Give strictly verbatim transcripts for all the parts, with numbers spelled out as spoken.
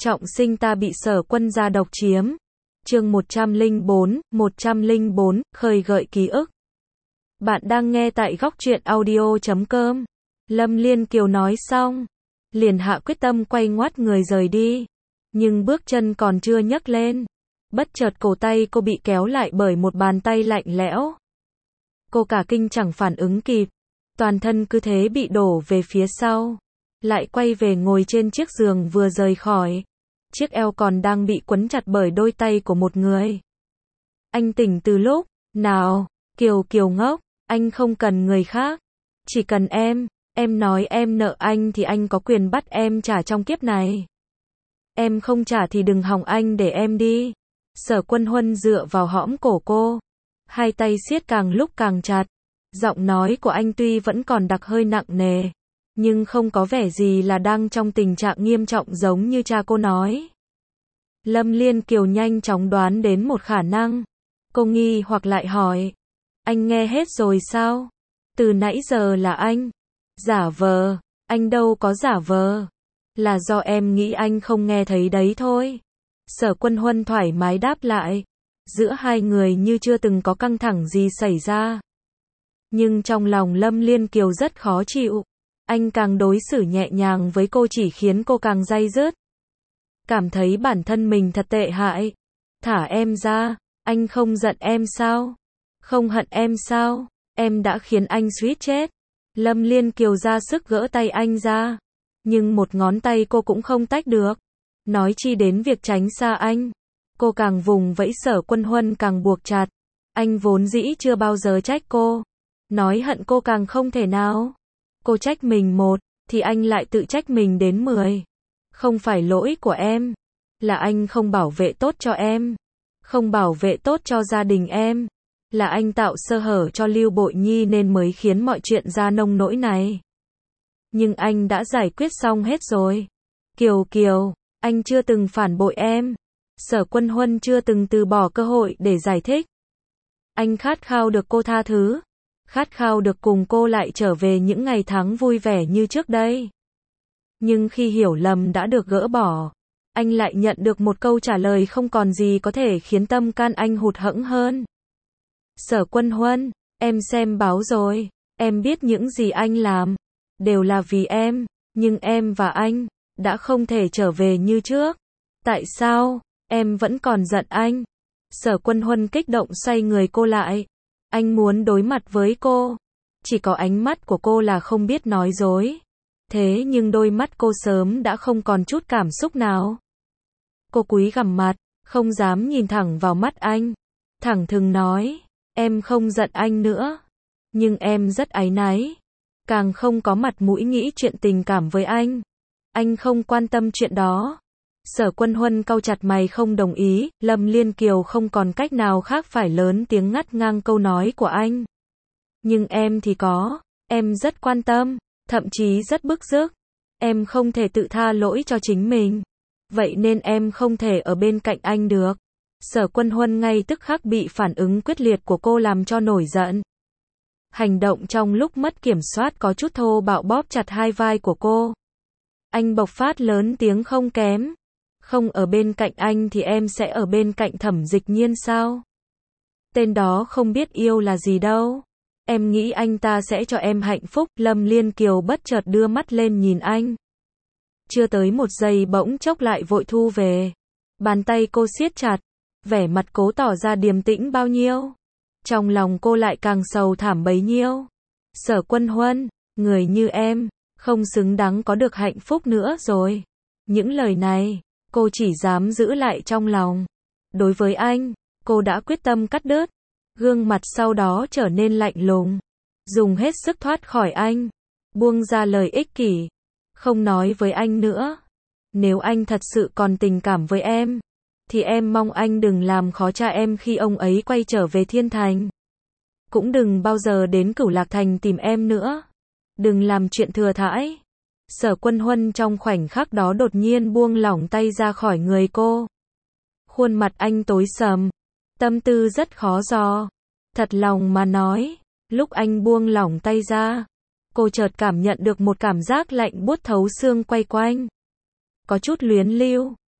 Trọng sinh ta bị Sở Quân gia độc chiếm. Chương một trăm lẻ bốn, một trăm lẻ bốn, khơi gợi ký ức. Bạn đang nghe tại góc truyện audio chấm com. Lâm Liên Kiều nói xong, liền hạ quyết tâm quay ngoắt người rời đi. Nhưng bước chân còn chưa nhấc lên, bất chợt cổ tay cô bị kéo lại bởi một bàn tay lạnh lẽo. Cô cả kinh chẳng phản ứng kịp, toàn thân cứ thế bị đổ về phía sau, lại quay về ngồi trên chiếc giường vừa rời khỏi. Chiếc eo còn đang bị quấn chặt bởi đôi tay của một người. Anh tỉnh từ lúc nào? Kiều Kiều ngốc, anh không cần người khác, chỉ cần em. Em nói em nợ anh thì anh có quyền bắt em trả trong kiếp này. Em không trả thì đừng hòng anh để em đi. Sở Quân Huân dựa vào hõm cổ cô, hai tay siết càng lúc càng chặt. Giọng nói của anh tuy vẫn còn đặc hơi nặng nề, nhưng không có vẻ gì là đang trong tình trạng nghiêm trọng giống như cha cô nói. Lâm Liên Kiều nhanh chóng đoán đến một khả năng. Cô nghi hoặc lại hỏi, anh nghe hết rồi sao? Từ nãy giờ là anh giả vờ. Anh đâu có giả vờ, là do em nghĩ anh không nghe thấy đấy thôi. Sở Quân Huân thoải mái đáp lại. Giữa hai người như chưa từng có căng thẳng gì xảy ra. Nhưng trong lòng Lâm Liên Kiều rất khó chịu. Anh càng đối xử nhẹ nhàng với cô chỉ khiến cô càng day dứt. Cảm thấy bản thân mình thật tệ hại. Thả em ra, anh không giận em sao? Không hận em sao? Em đã khiến anh suýt chết. Lâm Liên Kiều ra sức gỡ tay anh ra, nhưng một ngón tay cô cũng không tách được. Nói chi đến việc tránh xa anh. Cô càng vùng vẫy Sở Quân Huân càng buộc chặt. Anh vốn dĩ chưa bao giờ trách cô. Nói hận cô càng không thể nào. Cô trách mình một, thì anh lại tự trách mình đến mười. Không phải lỗi của em, là anh không bảo vệ tốt cho em, không bảo vệ tốt cho gia đình em. Là anh tạo sơ hở cho Lưu Bội Nhi nên mới khiến mọi chuyện ra nông nỗi này. Nhưng anh đã giải quyết xong hết rồi. Kiều Kiều, anh chưa từng phản bội em. Sở Quân Huân chưa từng từ bỏ cơ hội để giải thích. Anh khát khao được cô tha thứ, khát khao được cùng cô lại trở về những ngày tháng vui vẻ như trước đây. Nhưng khi hiểu lầm đã được gỡ bỏ, anh lại nhận được một câu trả lời không còn gì có thể khiến tâm can anh hụt hẫng hơn. Sở Quân Huân, em xem báo rồi, em biết những gì anh làm đều là vì em, nhưng em và anh đã không thể trở về như trước. Tại sao em vẫn còn giận anh? Sở Quân Huân kích động xoay người cô lại. Anh muốn đối mặt với cô. Chỉ có ánh mắt của cô là không biết nói dối. Thế nhưng đôi mắt cô sớm đã không còn chút cảm xúc nào. Cô cúi gằm mặt, không dám nhìn thẳng vào mắt anh. Thẳng thừng nói, em không giận anh nữa, nhưng em rất áy náy. Càng không có mặt mũi nghĩ chuyện tình cảm với anh. Anh không quan tâm chuyện đó. Sở Quân Huân cau chặt mày không đồng ý. Lâm Liên Kiều không còn cách nào khác phải lớn tiếng ngắt ngang câu nói của anh. Nhưng em thì có, em rất quan tâm, thậm chí rất bức rứt. Em không thể tự tha lỗi cho chính mình, vậy nên em không thể ở bên cạnh anh được. Sở Quân Huân ngay tức khắc bị phản ứng quyết liệt của cô làm cho nổi giận. Hành động trong lúc mất kiểm soát có chút thô bạo bóp chặt hai vai của cô. Anh bộc phát lớn tiếng không kém. Không ở bên cạnh anh thì em sẽ ở bên cạnh Thẩm Dịch Nhiên sao? Tên đó không biết yêu là gì đâu. Em nghĩ anh ta sẽ cho em hạnh phúc. Lâm Liên Kiều bất chợt đưa mắt lên nhìn anh. Chưa tới một giây bỗng chốc lại vội thu về. Bàn tay cô siết chặt, vẻ mặt cố tỏ ra điềm tĩnh bao nhiêu. Trong lòng cô lại càng sầu thảm bấy nhiêu. Sở Quân Huân, người như em, không xứng đáng có được hạnh phúc nữa rồi. Những lời này, cô chỉ dám giữ lại trong lòng. Đối với anh, cô đã quyết tâm cắt đứt. Gương mặt sau đó trở nên lạnh lùng. Dùng hết sức thoát khỏi anh. Buông ra lời ích kỷ. Không nói với anh nữa. Nếu anh thật sự còn tình cảm với em, thì em mong anh đừng làm khó cha em khi ông ấy quay trở về Thiên Thành. Cũng đừng bao giờ đến Cửu Lạc Thành tìm em nữa. Đừng làm chuyện thừa thãi. Sở Quân Huân trong khoảnh khắc đó đột nhiên buông lỏng tay ra khỏi người cô. Khuôn mặt anh tối sầm. Tâm tư rất khó dò. Thật lòng mà nói, lúc anh buông lỏng tay ra, cô chợt cảm nhận được một cảm giác lạnh buốt thấu xương quay quanh. Có chút luyến lưu,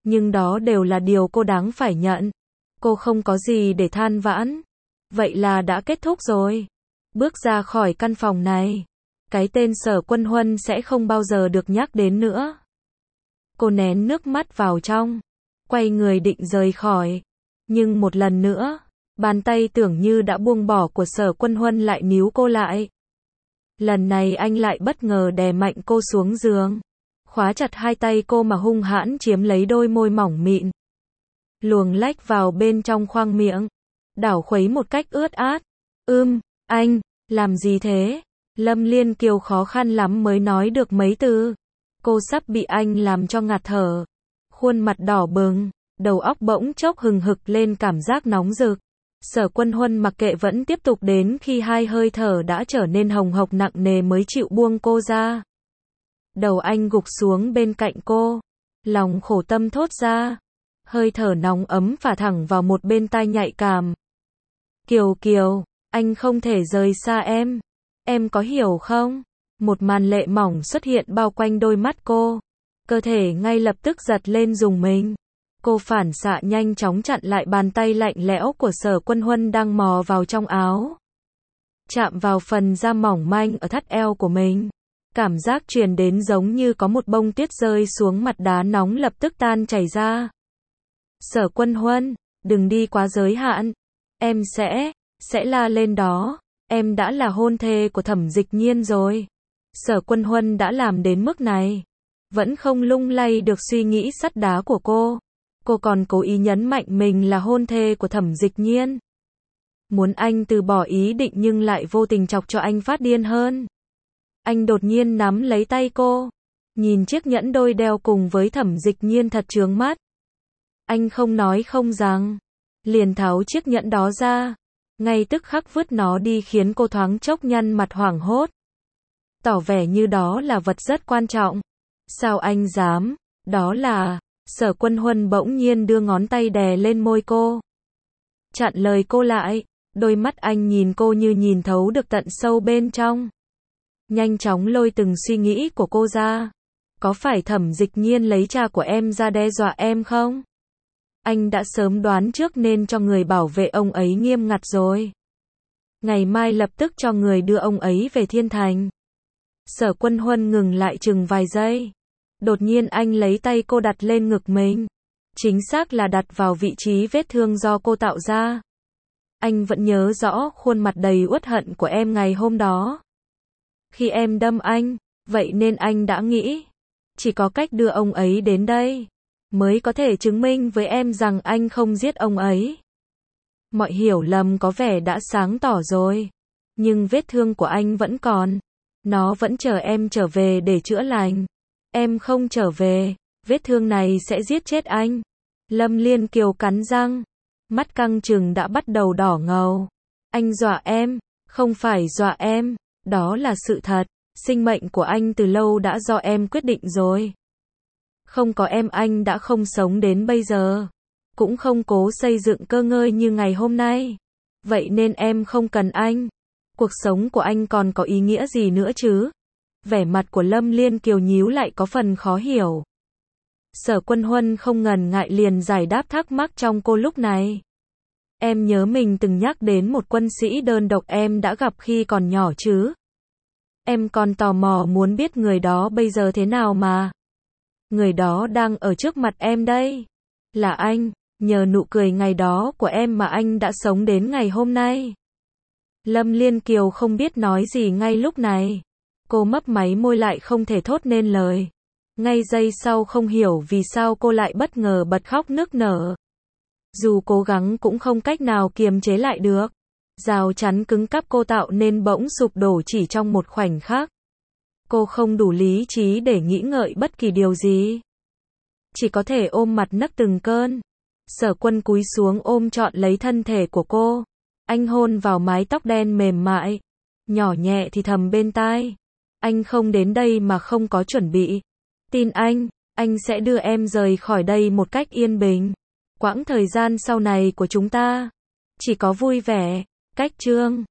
Nhưng đó đều là điều cô đáng phải nhận. Cô không có gì để than vãn. Vậy là đã kết thúc rồi. Bước ra khỏi căn phòng này, cái tên Sở Quân Huân sẽ không bao giờ được nhắc đến nữa. Cô nén nước mắt vào trong, quay người định rời khỏi. Nhưng một lần nữa, bàn tay tưởng như đã buông bỏ của Sở Quân Huân lại níu cô lại. Lần này anh lại bất ngờ đè mạnh cô xuống giường, khóa chặt hai tay cô mà hung hãn chiếm lấy đôi môi mỏng mịn. Luồng lách vào bên trong khoang miệng, đảo khuấy một cách ướt át. Ưm, anh, làm gì thế? Lâm Liên Kiều khó khăn lắm mới nói được mấy từ. Cô sắp bị anh làm cho ngạt thở. Khuôn mặt đỏ bừng, đầu óc bỗng chốc hừng hực lên cảm giác nóng rực. Sở Quân Huân mặc kệ vẫn tiếp tục đến khi hai hơi thở đã trở nên hồng hộc nặng nề mới chịu buông cô ra. Đầu anh gục xuống bên cạnh cô, lòng khổ tâm thốt ra. Hơi thở nóng ấm phả thẳng vào một bên tai nhạy cảm. Kiều Kiều, anh không thể rời xa em. Em có hiểu không? Một màn lệ mỏng xuất hiện bao quanh đôi mắt cô. Cơ thể ngay lập tức giật lên rùng mình. Cô phản xạ nhanh chóng chặn lại bàn tay lạnh lẽo của Sở Quân Huân đang mò vào trong áo. Chạm vào phần da mỏng manh ở thắt eo của mình. Cảm giác truyền đến giống như có một bông tuyết rơi xuống mặt đá nóng lập tức tan chảy ra. Sở Quân Huân, đừng đi quá giới hạn. Em sẽ, sẽ la lên đó. Em đã là hôn thê của Thẩm Dịch Nhiên rồi. Sở Quân Huân đã làm đến mức này. Vẫn không lung lay được suy nghĩ sắt đá của cô. Cô còn cố ý nhấn mạnh mình là hôn thê của Thẩm Dịch Nhiên. Muốn anh từ bỏ ý định nhưng lại vô tình chọc cho anh phát điên hơn. Anh đột nhiên nắm lấy tay cô. Nhìn chiếc nhẫn đôi đeo cùng với Thẩm Dịch Nhiên thật chướng mắt. Anh không nói không rằng. Liền tháo chiếc nhẫn đó ra. Ngay tức khắc vứt nó đi khiến cô thoáng chốc nhăn mặt hoảng hốt. Tỏ vẻ như đó là vật rất quan trọng. Sao anh dám? Đó là... Sở Quân Huân bỗng nhiên đưa ngón tay đè lên môi cô. Chặn lời cô lại. Đôi mắt anh nhìn cô như nhìn thấu được tận sâu bên trong. Nhanh chóng lôi từng suy nghĩ của cô ra. Có phải Thẩm Dịch Nhiên lấy cha của em ra đe dọa em không? Anh đã sớm đoán trước nên cho người bảo vệ ông ấy nghiêm ngặt rồi. Ngày mai lập tức cho người đưa ông ấy về Thiên Thành. Sở Quân Huân ngừng lại chừng vài giây. Đột nhiên anh lấy tay cô đặt lên ngực mình. Chính xác là đặt vào vị trí vết thương do cô tạo ra. Anh vẫn nhớ rõ khuôn mặt đầy uất hận của em ngày hôm đó. Khi em đâm anh, vậy nên anh đã nghĩ. Chỉ có cách đưa ông ấy đến đây. Mới có thể chứng minh với em rằng anh không giết ông ấy. Mọi hiểu lầm có vẻ đã sáng tỏ rồi. Nhưng vết thương của anh vẫn còn. Nó vẫn chờ em trở về để chữa lành. Em không trở về, vết thương này sẽ giết chết anh. Lâm Liên Kiều cắn răng. Mắt căng trừng đã bắt đầu đỏ ngầu. Anh dọa em, không phải dọa em. Đó là sự thật. Sinh mệnh của anh từ lâu đã do em quyết định rồi. Không có em anh đã không sống đến bây giờ. Cũng không cố xây dựng cơ ngơi như ngày hôm nay. Vậy nên em không cần anh. Cuộc sống của anh còn có ý nghĩa gì nữa chứ? Vẻ mặt của Lâm Liên Kiều nhíu lại có phần khó hiểu. Sở Quân Huân không ngần ngại liền giải đáp thắc mắc trong cô lúc này. Em nhớ mình từng nhắc đến một quân sĩ đơn độc em đã gặp khi còn nhỏ chứ? Em còn tò mò muốn biết người đó bây giờ thế nào mà. Người đó đang ở trước mặt em đây. Là anh, nhờ nụ cười ngày đó của em mà anh đã sống đến ngày hôm nay. Lâm Liên Kiều không biết nói gì ngay lúc này. Cô mấp máy môi lại không thể thốt nên lời. Ngay giây sau không hiểu vì sao cô lại bất ngờ bật khóc nức nở. Dù cố gắng cũng không cách nào kiềm chế lại được. Rào chắn cứng cáp cô tạo nên bỗng sụp đổ chỉ trong một khoảnh khắc. Cô không đủ lý trí để nghĩ ngợi bất kỳ điều gì. Chỉ có thể ôm mặt nấc từng cơn. Sở Quân cúi xuống ôm trọn lấy thân thể của cô. Anh hôn vào mái tóc đen mềm mại. Nhỏ nhẹ thì thầm bên tai. Anh không đến đây mà không có chuẩn bị. Tin anh, anh sẽ đưa em rời khỏi đây một cách yên bình. Quãng thời gian sau này của chúng ta chỉ có vui vẻ. Cách chương